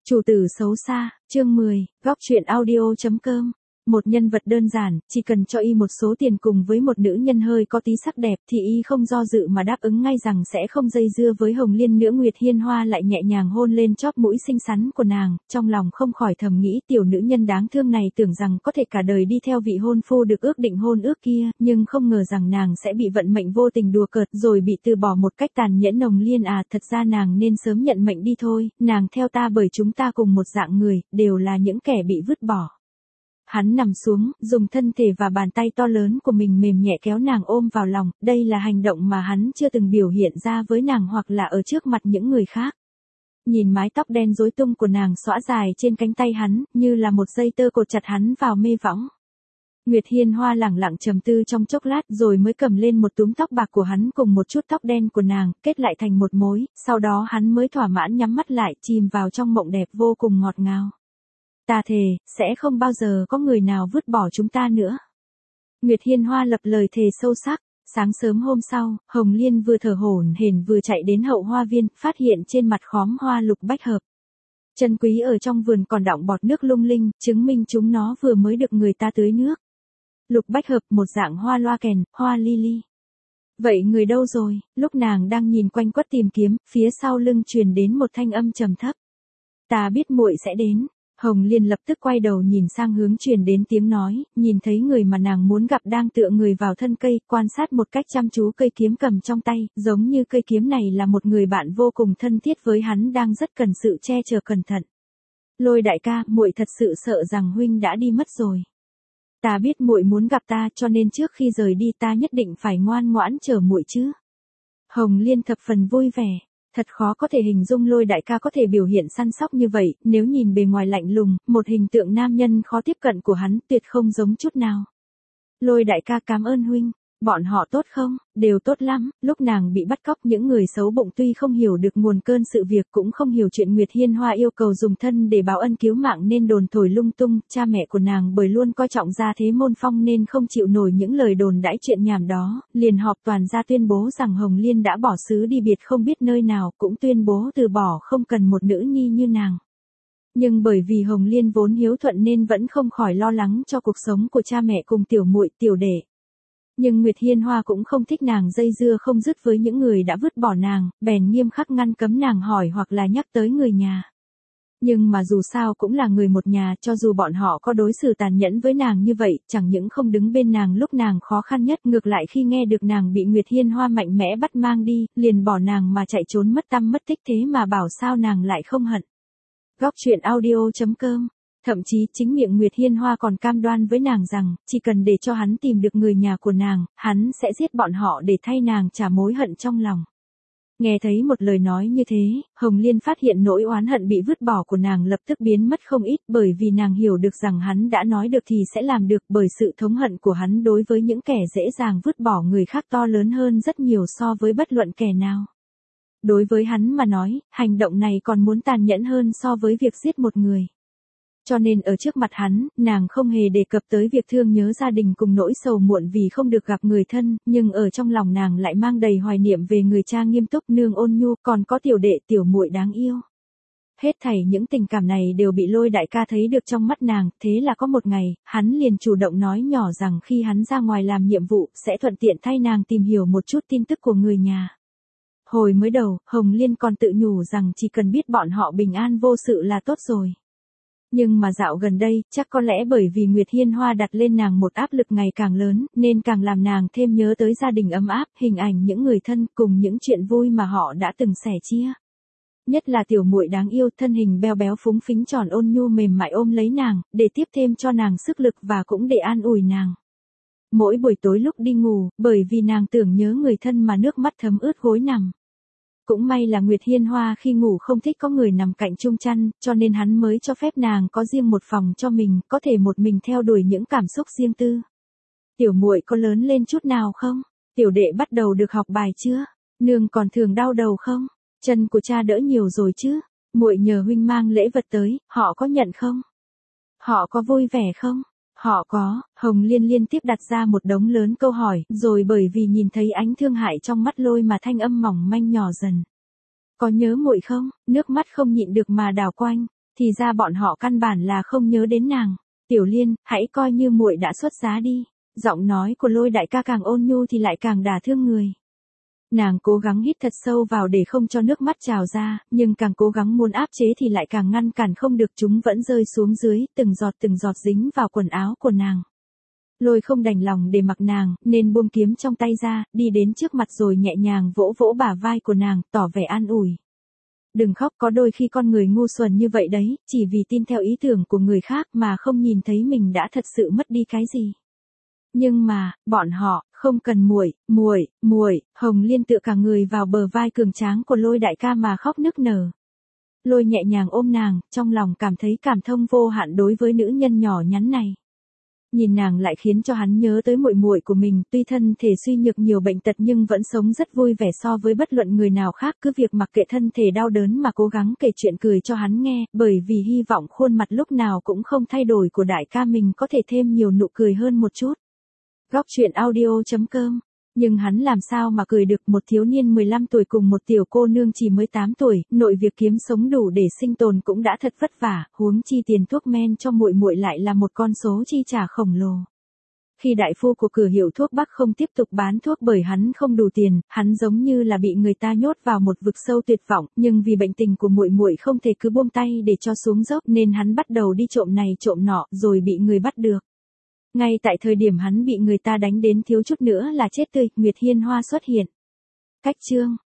Chủ tử xấu xa, chương 10, góc truyện audio.com. Một nhân vật đơn giản, chỉ cần cho y một số tiền cùng với một nữ nhân hơi có tí sắc đẹp thì y không do dự mà đáp ứng ngay rằng sẽ không dây dưa với Hồng Liên nữa. Nguyệt Hiên Hoa lại nhẹ nhàng hôn lên chóp mũi xinh xắn của nàng, trong lòng không khỏi thầm nghĩ tiểu nữ nhân đáng thương này tưởng rằng có thể cả đời đi theo vị hôn phu được ước định hôn ước kia, nhưng không ngờ rằng nàng sẽ bị vận mệnh vô tình đùa cợt rồi bị từ bỏ một cách tàn nhẫn. Hồng Liên à, thật ra nàng nên sớm nhận mệnh đi thôi, nàng theo ta bởi chúng ta cùng một dạng người, đều là những kẻ bị vứt bỏ. Hắn nằm xuống, dùng thân thể và bàn tay to lớn của mình mềm nhẹ kéo nàng ôm vào lòng, đây là hành động mà hắn chưa từng biểu hiện ra với nàng hoặc là ở trước mặt những người khác. Nhìn mái tóc đen rối tung của nàng xõa dài trên cánh tay hắn, như là một dây tơ cột chặt hắn vào mê võng. Nguyệt Hiên Hoa lẳng lặng trầm tư trong chốc lát rồi mới cầm lên một túm tóc bạc của hắn cùng một chút tóc đen của nàng, kết lại thành một mối, sau đó hắn mới thỏa mãn nhắm mắt lại, chìm vào trong mộng đẹp vô cùng ngọt ngào. Ta thề, sẽ không bao giờ có người nào vứt bỏ chúng ta nữa. Nguyệt Hiên Hoa lập lời thề sâu sắc. Sáng sớm hôm sau, Hồng Liên vừa thở hổn hển vừa chạy đến hậu hoa viên, phát hiện trên mặt khóm hoa lục bách hợp. Chân quý ở trong vườn còn đọng bọt nước lung linh, chứng minh chúng nó vừa mới được người ta tưới nước. Lục bách hợp, một dạng hoa loa kèn, hoa lily. Vậy người đâu rồi? Lúc nàng đang nhìn quanh quất tìm kiếm, phía sau lưng truyền đến một thanh âm trầm thấp. Ta biết muội sẽ đến. Hồng Liên lập tức quay đầu nhìn sang hướng truyền đến tiếng nói, nhìn thấy người mà nàng muốn gặp đang tựa người vào thân cây, quan sát một cách chăm chú cây kiếm cầm trong tay, giống như cây kiếm này là một người bạn vô cùng thân thiết với hắn đang rất cần sự che chở cẩn thận. Lôi đại ca, muội thật sự sợ rằng huynh đã đi mất rồi. Ta biết muội muốn gặp ta cho nên trước khi rời đi ta nhất định phải ngoan ngoãn chờ muội chứ. Hồng Liên thập phần vui vẻ. Thật khó có thể hình dung Lôi đại ca có thể biểu hiện săn sóc như vậy, nếu nhìn bề ngoài lạnh lùng, một hình tượng nam nhân khó tiếp cận của hắn tuyệt không giống chút nào. Lôi đại ca cảm ơn huynh, bọn họ tốt không? Đều tốt lắm. Lúc nàng bị bắt cóc những người xấu bụng tuy không hiểu được nguồn cơn sự việc cũng không hiểu chuyện Nguyệt Hiên Hoa yêu cầu dùng thân để báo ân cứu mạng nên đồn thổi lung tung, cha mẹ của nàng bởi luôn coi trọng gia thế môn phong nên không chịu nổi những lời đồn đãi chuyện nhảm đó, liền họp toàn gia tuyên bố rằng Hồng Liên đã bỏ xứ đi biệt không biết nơi nào, cũng tuyên bố từ bỏ không cần một nữ nhi như nàng. Nhưng bởi vì Hồng Liên vốn hiếu thuận nên vẫn không khỏi lo lắng cho cuộc sống của cha mẹ cùng tiểu muội, tiểu đệ. Nhưng Nguyệt Hiên Hoa cũng không thích nàng dây dưa không dứt với những người đã vứt bỏ nàng, bèn nghiêm khắc ngăn cấm nàng hỏi hoặc là nhắc tới người nhà. Nhưng mà dù sao cũng là người một nhà, cho dù bọn họ có đối xử tàn nhẫn với nàng như vậy, chẳng những không đứng bên nàng lúc nàng khó khăn nhất, ngược lại khi nghe được nàng bị Nguyệt Hiên Hoa mạnh mẽ bắt mang đi, liền bỏ nàng mà chạy trốn mất tăm mất tích, thế mà bảo sao nàng lại không hận. Góc truyện audio.com. Thậm chí chính miệng Nguyệt Hiên Hoa còn cam đoan với nàng rằng, chỉ cần để cho hắn tìm được người nhà của nàng, hắn sẽ giết bọn họ để thay nàng trả mối hận trong lòng. Nghe thấy một lời nói như thế, Hồng Liên phát hiện nỗi oán hận bị vứt bỏ của nàng lập tức biến mất không ít, bởi vì nàng hiểu được rằng hắn đã nói được thì sẽ làm được, bởi sự thống hận của hắn đối với những kẻ dễ dàng vứt bỏ người khác to lớn hơn rất nhiều so với bất luận kẻ nào. Đối với hắn mà nói, hành động này còn muốn tàn nhẫn hơn so với việc giết một người. Cho nên ở trước mặt hắn, nàng không hề đề cập tới việc thương nhớ gia đình cùng nỗi sầu muộn vì không được gặp người thân, nhưng ở trong lòng nàng lại mang đầy hoài niệm về người cha nghiêm túc nương ôn nhu, còn có tiểu đệ tiểu muội đáng yêu. Hết thảy những tình cảm này đều bị Lôi đại ca thấy được trong mắt nàng, thế là có một ngày, hắn liền chủ động nói nhỏ rằng khi hắn ra ngoài làm nhiệm vụ, sẽ thuận tiện thay nàng tìm hiểu một chút tin tức của người nhà. Hồi mới đầu, Hồng Liên còn tự nhủ rằng chỉ cần biết bọn họ bình an vô sự là tốt rồi. Nhưng mà dạo gần đây, chắc có lẽ bởi vì Nguyệt Hiên Hoa đặt lên nàng một áp lực ngày càng lớn, nên càng làm nàng thêm nhớ tới gia đình ấm áp, hình ảnh những người thân cùng những chuyện vui mà họ đã từng sẻ chia. Nhất là tiểu muội đáng yêu, thân hình beo béo phúng phính tròn ôn nhu mềm mại ôm lấy nàng, để tiếp thêm cho nàng sức lực và cũng để an ủi nàng. Mỗi buổi tối lúc đi ngủ, bởi vì nàng tưởng nhớ người thân mà nước mắt thấm ướt gối nằm. Cũng may là Nguyệt Hiên Hoa khi ngủ không thích có người nằm cạnh chung chăn, cho nên hắn mới cho phép nàng có riêng một phòng cho mình, có thể một mình theo đuổi những cảm xúc riêng tư. Tiểu muội có lớn lên chút nào không? Tiểu đệ bắt đầu được học bài chưa? Nương còn thường đau đầu không? Chân của cha đỡ nhiều rồi chứ? Muội nhờ huynh mang lễ vật tới, họ có nhận không? Họ có vui vẻ không? Họ có. Hồng Liên liên tiếp đặt ra một đống lớn câu hỏi, rồi bởi vì nhìn thấy ánh thương hại trong mắt Lôi mà thanh âm mỏng manh nhỏ dần. Có nhớ muội không? Nước mắt không nhịn được mà đảo quanh. Thì ra bọn họ căn bản là không nhớ đến nàng. Tiểu Liên, hãy coi như muội đã xuất giá đi. Giọng nói của Lôi đại ca càng ôn nhu thì lại càng đả thương người. Nàng cố gắng hít thật sâu vào để không cho nước mắt trào ra, nhưng càng cố gắng muốn áp chế thì lại càng ngăn cản không được, chúng vẫn rơi xuống dưới, từng giọt dính vào quần áo của nàng. Lôi không đành lòng để mặc nàng, nên buông kiếm trong tay ra, đi đến trước mặt rồi nhẹ nhàng vỗ vỗ bả vai của nàng, tỏ vẻ an ủi. Đừng khóc, có đôi khi con người ngu xuẩn như vậy đấy, chỉ vì tin theo ý tưởng của người khác mà không nhìn thấy mình đã thật sự mất đi cái gì. Nhưng mà, bọn họ, không cần muội, Hồng Liên tựa cả người vào bờ vai cường tráng của Lôi đại ca mà khóc nức nở. Lôi nhẹ nhàng ôm nàng, trong lòng cảm thấy cảm thông vô hạn đối với nữ nhân nhỏ nhắn này. Nhìn nàng lại khiến cho hắn nhớ tới muội muội của mình, tuy thân thể suy nhược nhiều bệnh tật nhưng vẫn sống rất vui vẻ so với bất luận người nào khác, cứ việc mặc kệ thân thể đau đớn mà cố gắng kể chuyện cười cho hắn nghe, bởi vì hy vọng khuôn mặt lúc nào cũng không thay đổi của đại ca mình có thể thêm nhiều nụ cười hơn một chút. Góc truyện audio.com. Nhưng hắn làm sao mà cười được, một thiếu niên 15 tuổi cùng một tiểu cô nương chỉ mới 8 tuổi, nội việc kiếm sống đủ để sinh tồn cũng đã thật vất vả, huống chi tiền thuốc men cho muội muội lại là một con số chi trả khổng lồ. Khi đại phu của cửa hiệu thuốc Bắc không tiếp tục bán thuốc bởi hắn không đủ tiền, hắn giống như là bị người ta nhốt vào một vực sâu tuyệt vọng, nhưng vì bệnh tình của muội muội không thể cứ buông tay để cho xuống dốc nên hắn bắt đầu đi trộm này trộm nọ, rồi bị người bắt được. Ngay tại thời điểm hắn bị người ta đánh đến thiếu chút nữa là chết tươi, Nguyệt Hiên Hoa xuất hiện. Cách chương